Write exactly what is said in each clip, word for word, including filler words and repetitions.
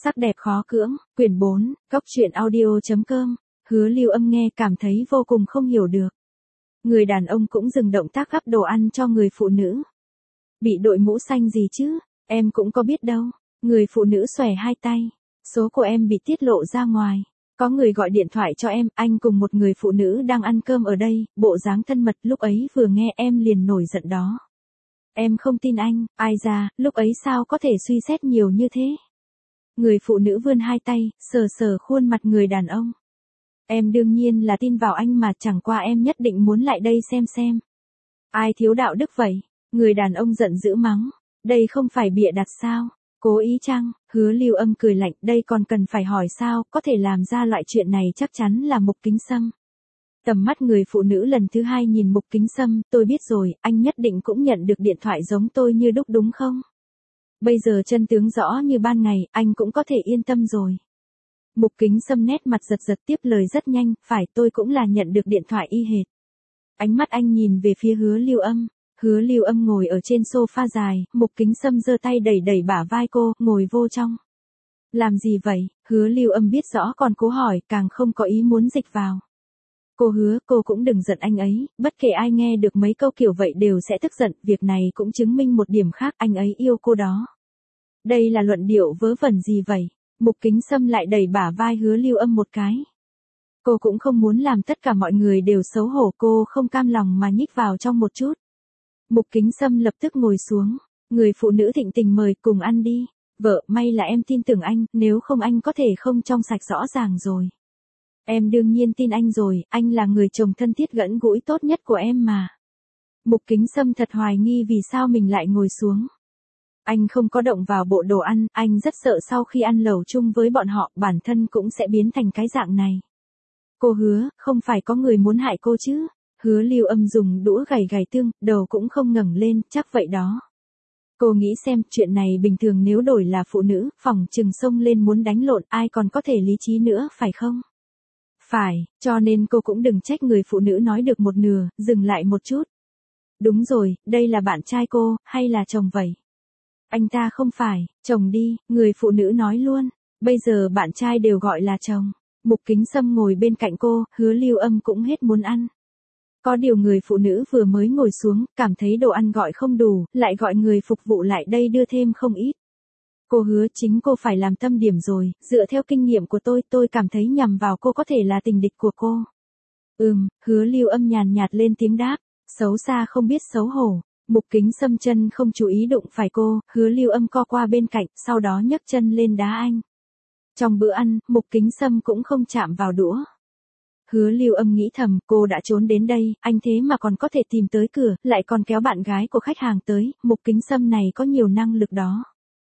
Sắc đẹp khó cưỡng, quyển bốn, góc truyện audio chấm com, Hứa Lưu Âm nghe cảm thấy vô cùng không hiểu được. Người đàn ông cũng dừng động tác gắp đồ ăn cho người phụ nữ. Bị đội mũ xanh gì chứ, em cũng có biết đâu. Người phụ nữ xòe hai tay, số của em bị tiết lộ ra ngoài. Có người gọi điện thoại cho em, anh cùng một người phụ nữ đang ăn cơm ở đây, bộ dáng thân mật, lúc ấy vừa nghe em liền nổi giận đó. Em không tin anh, ai ra, lúc ấy sao có thể suy xét nhiều như thế. Người phụ nữ vươn hai tay, sờ sờ khuôn mặt người đàn ông. Em đương nhiên là tin vào anh mà, chẳng qua em nhất định muốn lại đây xem xem. Ai thiếu đạo đức vậy? Người đàn ông giận dữ mắng. Đây không phải bịa đặt sao? Cố ý chăng? Hứa Lưu Âm cười lạnh, đây còn cần phải hỏi sao, có thể làm ra loại chuyện này chắc chắn là Mục Kính Sâm. Tầm mắt người phụ nữ lần thứ hai nhìn Mục Kính Sâm, tôi biết rồi, anh nhất định cũng nhận được điện thoại giống tôi như đúc đúng không? Bây giờ chân tướng rõ như ban ngày, anh cũng có thể yên tâm rồi. Mục Kính Sâm nét mặt giật giật tiếp lời rất nhanh, phải, tôi cũng là nhận được điện thoại y hệt. Ánh mắt anh nhìn về phía Hứa Lưu Âm. Hứa Lưu Âm ngồi ở trên sofa dài, Mục Kính Sâm giơ tay đẩy đẩy bả vai cô, ngồi vô trong. Làm gì vậy? Hứa Lưu Âm biết rõ còn cố hỏi, càng không có ý muốn dịch vào. Cô hứa, cô cũng đừng giận anh ấy, bất kể ai nghe được mấy câu kiểu vậy đều sẽ tức giận, việc này cũng chứng minh một điểm khác, anh ấy yêu cô đó. Đây là luận điệu vớ vẩn gì vậy? Mục Kính Sâm lại đẩy bả vai Hứa Lưu Âm một cái. Cô cũng không muốn làm tất cả mọi người đều xấu hổ, cô không cam lòng mà nhích vào trong một chút. Mục Kính Sâm lập tức ngồi xuống, người phụ nữ thịnh tình mời cùng ăn đi. Vợ, may là em tin tưởng anh, nếu không anh có thể không trong sạch rõ ràng rồi. Em đương nhiên tin anh rồi, anh là người chồng thân thiết gần gũi tốt nhất của em mà. Mục Kính Sâm thật hoài nghi vì sao mình lại ngồi xuống. Anh không có động vào bộ đồ ăn, anh rất sợ sau khi ăn lẩu chung với bọn họ, bản thân cũng sẽ biến thành cái dạng này. Cô hứa, không phải có người muốn hại cô chứ? Hứa Lưu Âm dùng đũa gảy gảy tương, đầu cũng không ngẩng lên, chắc vậy đó. Cô nghĩ xem, chuyện này bình thường nếu đổi là phụ nữ, phỏng chừng xông lên muốn đánh lộn, ai còn có thể lý trí nữa, phải không? Phải, cho nên cô cũng đừng trách người phụ nữ nói được một nửa, dừng lại một chút. Đúng rồi, đây là bạn trai cô, hay là chồng vậy? Anh ta không phải, chồng đi, người phụ nữ nói luôn, bây giờ bạn trai đều gọi là chồng. Mục Kính Sâm ngồi bên cạnh cô, Hứa Lưu Âm cũng hết muốn ăn. Có điều người phụ nữ vừa mới ngồi xuống, cảm thấy đồ ăn gọi không đủ, lại gọi người phục vụ lại đây đưa thêm không ít. Cô hứa, chính cô phải làm tâm điểm rồi, dựa theo kinh nghiệm của tôi, tôi cảm thấy nhằm vào cô có thể là tình địch của cô. Ừm, Hứa Lưu Âm nhàn nhạt lên tiếng đáp, xấu xa không biết xấu hổ. Mục Kính Sâm chân không chú ý đụng phải cô, Hứa Lưu Âm co qua bên cạnh, sau đó nhấc chân lên đá anh. Trong bữa ăn, Mục Kính Sâm cũng không chạm vào đũa. Hứa Lưu Âm nghĩ thầm, cô đã trốn đến đây, anh thế mà còn có thể tìm tới cửa, lại còn kéo bạn gái của khách hàng tới, Mục Kính Sâm này có nhiều năng lực đó.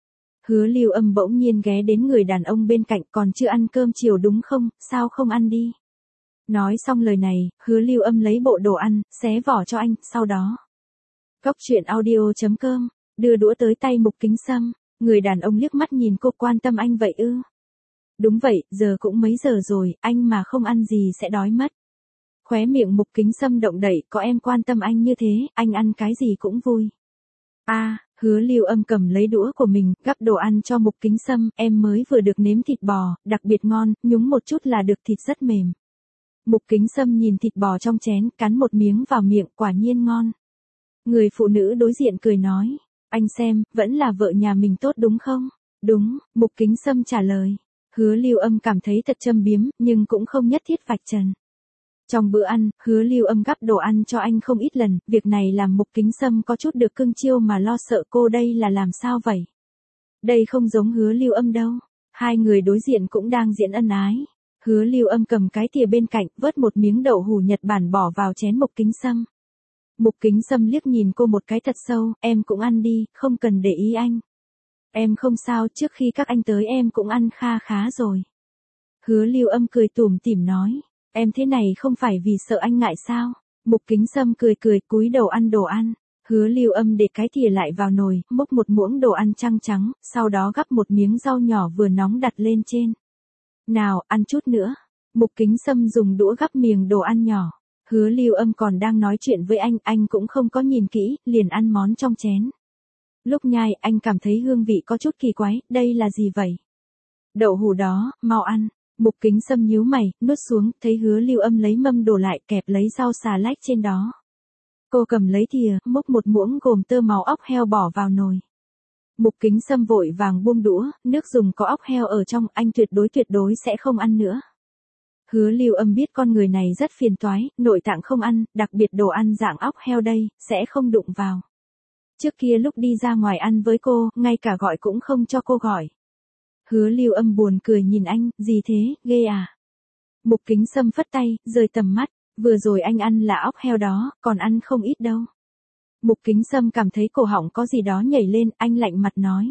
Hứa Lưu Âm bỗng nhiên ghé đến người đàn ông bên cạnh, còn chưa ăn cơm chiều đúng không, sao không ăn đi. Nói xong lời này, Hứa Lưu Âm lấy bộ đồ ăn, xé vỏ cho anh, sau đó. Góc truyện audio chấm com, đưa đũa tới tay Mục Kính Sâm, người đàn ông liếc mắt nhìn cô, quan tâm anh vậy ư. Đúng vậy, giờ cũng mấy giờ rồi, anh mà không ăn gì sẽ đói mất. Khóe miệng Mục Kính Sâm động đậy, có em quan tâm anh như thế, anh ăn cái gì cũng vui. A, à, Hứa Lưu Âm cầm lấy đũa của mình, gắp đồ ăn cho Mục Kính Sâm, em mới vừa được nếm thịt bò, đặc biệt ngon, nhúng một chút là được, thịt rất mềm. Mục Kính Sâm nhìn thịt bò trong chén, cắn một miếng vào miệng, quả nhiên ngon. Người phụ nữ đối diện cười nói, anh xem, vẫn là vợ nhà mình tốt đúng không? Đúng, Mục Kính Sâm trả lời. Hứa Lưu Âm cảm thấy thật châm biếm, nhưng cũng không nhất thiết vạch trần. Trong bữa ăn, Hứa Lưu Âm gắp đồ ăn cho anh không ít lần, việc này làm Mục Kính Sâm có chút được cưng chiêu mà lo sợ cô đây là làm sao vậy? Đây không giống Hứa Lưu Âm đâu. Hai người đối diện cũng đang diễn ân ái. Hứa Lưu Âm cầm cái thìa bên cạnh, vớt một miếng đậu hủ Nhật Bản bỏ vào chén Mục Kính Sâm. Mục Kính Sâm liếc nhìn cô một cái thật sâu, em cũng ăn đi, không cần để ý anh. Em không sao, trước khi các anh tới em cũng ăn kha khá rồi. Hứa Lưu Âm cười tủm tỉm nói, em thế này không phải vì sợ anh ngại sao? Mục Kính Sâm cười cười, cúi đầu ăn đồ ăn. Hứa Lưu Âm để cái thìa lại vào nồi, múc một muỗng đồ ăn trắng trắng, sau đó gắp một miếng rau nhỏ vừa nóng đặt lên trên. Nào, ăn chút nữa. Mục Kính Sâm dùng đũa gắp miếng đồ ăn nhỏ. Hứa Lưu Âm còn đang nói chuyện với anh, anh cũng không có nhìn kỹ, liền ăn món trong chén. Lúc nhai, anh cảm thấy hương vị có chút kỳ quái, đây là gì vậy? Đậu hũ đó, mau ăn. Mục Kính Sâm nhíu mày, nuốt xuống, thấy Hứa Lưu Âm lấy mâm đổ lại kẹp lấy rau xà lách trên đó. Cô cầm lấy thìa, múc một muỗng gồm tơ máu óc heo bỏ vào nồi. Mục Kính Sâm vội vàng buông đũa, nước dùng có óc heo ở trong, anh tuyệt đối tuyệt đối sẽ không ăn nữa. Hứa Lưu Âm biết con người này rất phiền toái, nội tạng không ăn, đặc biệt đồ ăn dạng óc heo đây, sẽ không đụng vào. Trước kia lúc đi ra ngoài ăn với cô, ngay cả gọi cũng không cho cô gọi. Hứa Lưu Âm buồn cười nhìn anh, gì thế, ghê à? Mục Kính Sâm phất tay, rời tầm mắt, vừa rồi anh ăn là óc heo đó, còn ăn không ít đâu. Mục Kính Sâm cảm thấy cổ họng có gì đó nhảy lên, anh lạnh mặt nói.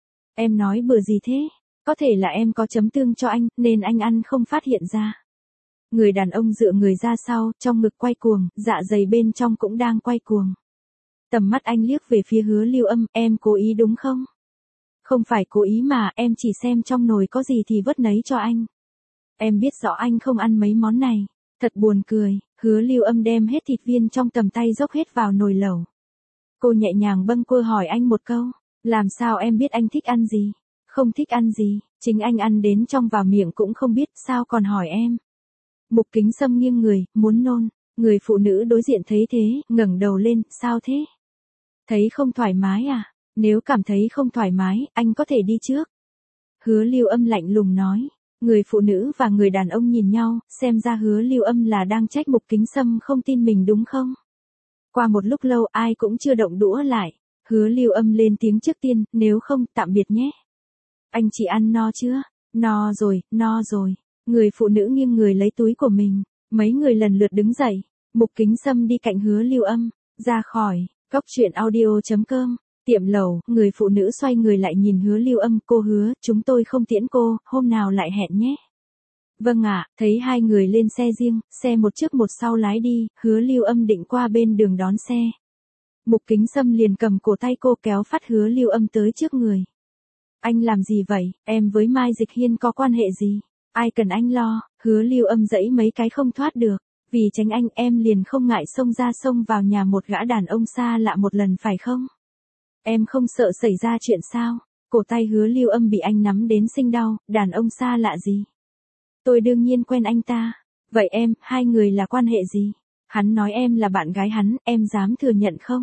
Em nói bừa gì thế? Có thể là em có chấm tương cho anh, nên anh ăn không phát hiện ra. Người đàn ông dựa người ra sau, trong ngực quay cuồng, dạ dày bên trong cũng đang quay cuồng. Tầm mắt anh liếc về phía Hứa Lưu Âm, em cố ý đúng không? Không phải cố ý mà, em chỉ xem trong nồi có gì thì vớt nấy cho anh. Em biết rõ anh không ăn mấy món này. Thật buồn cười, Hứa Lưu Âm đem hết thịt viên trong tầm tay dốc hết vào nồi lẩu. Cô nhẹ nhàng bâng quơ hỏi anh một câu, làm sao em biết anh thích ăn gì? Không thích ăn gì, chính anh ăn đến trong vào miệng cũng không biết, sao còn hỏi em? Mục Kính Sâm nghiêng người, muốn nôn, người phụ nữ đối diện thấy thế, ngẩng đầu lên, sao thế? Thấy không thoải mái à? Nếu cảm thấy không thoải mái, anh có thể đi trước. Hứa Lưu Âm lạnh lùng nói. Người phụ nữ và người đàn ông nhìn nhau, xem ra Hứa Lưu Âm là đang trách Mục Kính Sâm không tin mình đúng không? Qua một lúc lâu ai cũng chưa động đũa lại. Hứa Lưu Âm lên tiếng trước tiên, nếu không, tạm biệt nhé. Anh chị ăn no chưa? No rồi, no rồi. Người phụ nữ nghiêng người lấy túi của mình. Mấy người lần lượt đứng dậy. Mục Kính Sâm đi cạnh Hứa Lưu Âm. Ra khỏi, cốc truyện audio chấm com. Tiệm lẩu, người phụ nữ xoay người lại nhìn Hứa Lưu Âm, cô hứa, chúng tôi không tiễn cô, hôm nào lại hẹn nhé. Vâng ạ, thấy hai người lên xe riêng, xe một trước một sau lái đi, Hứa Lưu Âm định qua bên đường đón xe. Mục Kính Sâm liền cầm cổ tay cô kéo phát Hứa Lưu Âm tới trước người. Anh làm gì vậy, em với Mai Dịch Hiên có quan hệ gì? Ai cần anh lo, Hứa Lưu Âm dẫy mấy cái không thoát được. Vì tránh anh em liền không ngại xông ra xông vào nhà một gã đàn ông xa lạ một lần phải không? Em không sợ xảy ra chuyện sao? Cổ tay Hứa Lưu Âm bị anh nắm đến sinh đau, đàn ông xa lạ gì? Tôi đương nhiên quen anh ta. Vậy em, hai người là quan hệ gì? Hắn nói em là bạn gái hắn, em dám thừa nhận không?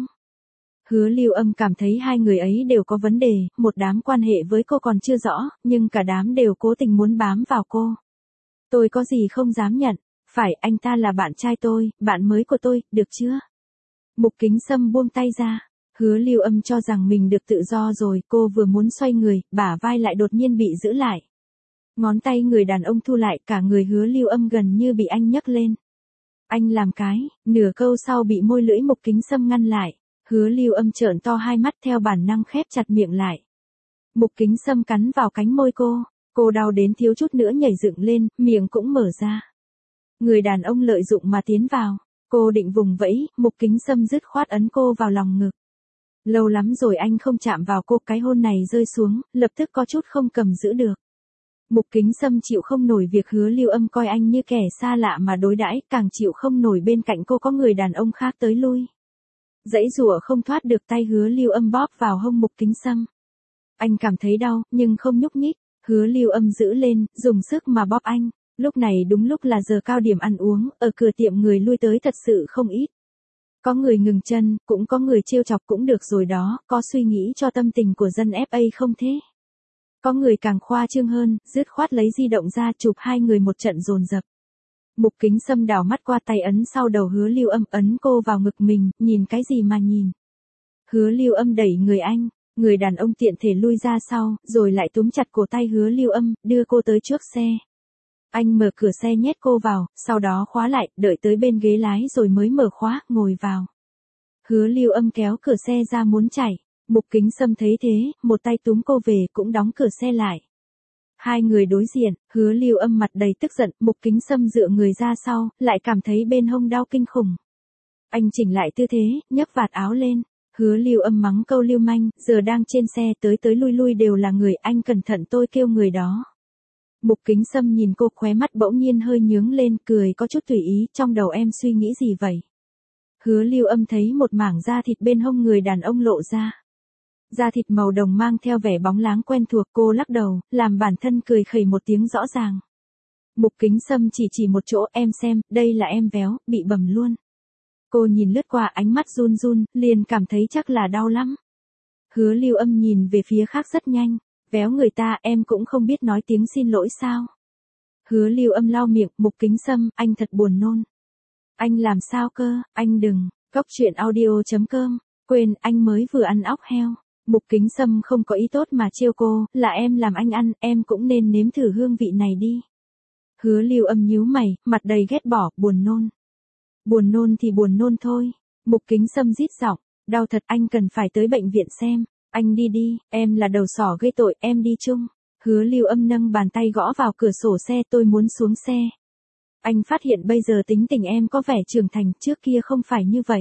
Hứa Lưu Âm cảm thấy hai người ấy đều có vấn đề, một đám quan hệ với cô còn chưa rõ, nhưng cả đám đều cố tình muốn bám vào cô. Tôi có gì không dám nhận, phải, anh ta là bạn trai tôi, bạn mới của tôi, được chưa? Mục Kính Sâm buông tay ra. Hứa Lưu Âm cho rằng mình được tự do rồi, cô vừa muốn xoay người, bả vai lại đột nhiên bị giữ lại. Ngón tay người đàn ông thu lại, cả người Hứa Lưu Âm gần như bị anh nhấc lên. Anh làm cái, nửa câu sau bị môi lưỡi Mục Kính Sâm ngăn lại. Hứa Lưu Âm trợn to hai mắt theo bản năng khép chặt miệng lại. Mục Kính Sâm cắn vào cánh môi cô, cô đau đến thiếu chút nữa nhảy dựng lên, miệng cũng mở ra. Người đàn ông lợi dụng mà tiến vào, cô định vùng vẫy, Mục Kính Sâm dứt khoát ấn cô vào lòng ngực. Lâu lắm rồi anh không chạm vào cô, cái hôn này rơi xuống, lập tức có chút không cầm giữ được. Mục Kính Sâm chịu không nổi việc Hứa Lưu Âm coi anh như kẻ xa lạ mà đối đãi, càng chịu không nổi bên cạnh cô có người đàn ông khác tới lui. Dãy rủa không thoát được tay Hứa Lưu Âm bóp vào hông Mục Kính Sâm. Anh cảm thấy đau, nhưng không nhúc nhích. Hứa Lưu Âm giữ lên, dùng sức mà bóp anh. Lúc này đúng lúc là giờ cao điểm ăn uống, ở cửa tiệm người lui tới thật sự không ít. Có người ngừng chân, cũng có người trêu chọc cũng được rồi đó, có suy nghĩ cho tâm tình của dân ép a không thế? Có người càng khoa trương hơn, dứt khoát lấy di động ra chụp hai người một trận dồn dập. Mục Kính Sâm đảo mắt qua tay ấn sau đầu Hứa Lưu Âm, ấn cô vào ngực mình, nhìn cái gì mà nhìn. Hứa Lưu Âm đẩy người anh, người đàn ông tiện thể lui ra sau, rồi lại túm chặt cổ tay Hứa Lưu Âm, đưa cô tới trước xe. Anh mở cửa xe nhét cô vào, sau đó khóa lại, đợi tới bên ghế lái rồi mới mở khóa, ngồi vào. Hứa Lưu Âm kéo cửa xe ra muốn chạy. Mục Kính Sâm thấy thế, một tay túm cô về cũng đóng cửa xe lại. Hai người đối diện, Hứa Lưu Âm mặt đầy tức giận, Mục Kính Sâm dựa người ra sau, lại cảm thấy bên hông đau kinh khủng. Anh chỉnh lại tư thế, nhấc vạt áo lên. Hứa Lưu Âm mắng câu lưu manh, giờ đang trên xe tới tới lui lui đều là người, anh cẩn thận tôi kêu người đó. Mục Kính Sâm nhìn cô, khóe mắt bỗng nhiên hơi nhướng lên, cười có chút tùy ý, trong đầu em suy nghĩ gì vậy? Hứa Lưu Âm thấy một mảng da thịt bên hông người đàn ông lộ ra. Da thịt màu đồng mang theo vẻ bóng láng quen thuộc, cô lắc đầu, làm bản thân cười khẩy một tiếng rõ ràng. Mục Kính Sâm chỉ chỉ một chỗ, em xem, đây là em véo, bị bầm luôn. Cô nhìn lướt qua, ánh mắt run run, liền cảm thấy chắc là đau lắm. Hứa Lưu Âm nhìn về phía khác rất nhanh, véo người ta, em cũng không biết nói tiếng xin lỗi sao. Hứa Lưu Âm lau miệng, Mục Kính Sâm, anh thật buồn nôn. Anh làm sao cơ, anh đừng, cóc truyện audio chấm com, quên, anh mới vừa ăn óc heo. Mục Kính Sâm không có ý tốt mà trêu cô, là em làm anh ăn, em cũng nên nếm thử hương vị này đi. Hứa Lưu Âm nhíu mày, mặt đầy ghét bỏ, buồn nôn. Buồn nôn thì buồn nôn thôi. Mục Kính Sâm rít giọng, đau thật, anh cần phải tới bệnh viện xem. Anh đi đi, em là đầu sỏ gây tội, em đi chung. Hứa Lưu Âm nâng bàn tay gõ vào cửa sổ xe, tôi muốn xuống xe. Anh phát hiện bây giờ tính tình em có vẻ trưởng thành, trước kia không phải như vậy.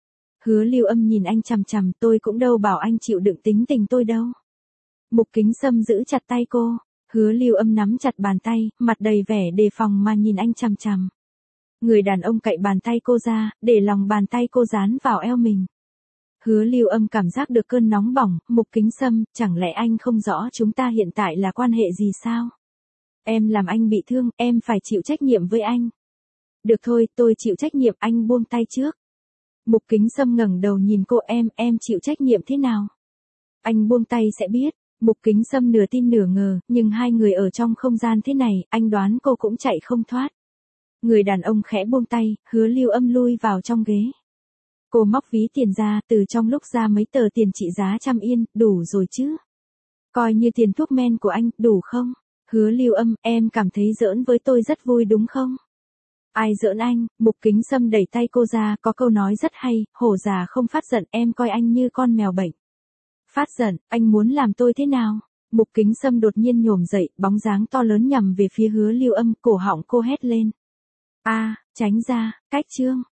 Hứa Lưu Âm nhìn anh chằm chằm, tôi cũng đâu bảo anh chịu đựng tính tình tôi đâu. Mục Kính Sâm giữ chặt tay cô. Hứa Lưu Âm nắm chặt bàn tay, mặt đầy vẻ đề phòng mà nhìn anh chằm chằm. Người đàn ông cạy bàn tay cô ra, để lòng bàn tay cô dán vào eo mình. Hứa Lưu Âm cảm giác được cơn nóng bỏng, Mục Kính Sâm, chẳng lẽ anh không rõ chúng ta hiện tại là quan hệ gì sao? Em làm anh bị thương, em phải chịu trách nhiệm với anh. Được thôi, tôi chịu trách nhiệm, anh buông tay trước. Mục Kính Sâm ngẩng đầu nhìn cô, em, em chịu trách nhiệm thế nào? Anh buông tay sẽ biết. Mục Kính Sâm nửa tin nửa ngờ, nhưng hai người ở trong không gian thế này, anh đoán cô cũng chạy không thoát. Người đàn ông khẽ buông tay, Hứa Lưu Âm lui vào trong ghế. Cô móc ví tiền ra, từ trong lúc ra mấy tờ tiền trị giá trăm yên, đủ rồi chứ? Coi như tiền thuốc men của anh, đủ không? Hứa Lưu Âm, em cảm thấy giỡn với tôi rất vui đúng không? Ai giỡn anh? Mục Kính Sâm đẩy tay cô ra, có câu nói rất hay, hổ già không phát giận, em coi anh như con mèo bệnh. Phát giận, anh muốn làm tôi thế nào? Mục Kính Sâm đột nhiên nhổm dậy, bóng dáng to lớn nhằm về phía Hứa Lưu Âm, cổ họng cô hét lên. A, tránh ra, cách chương.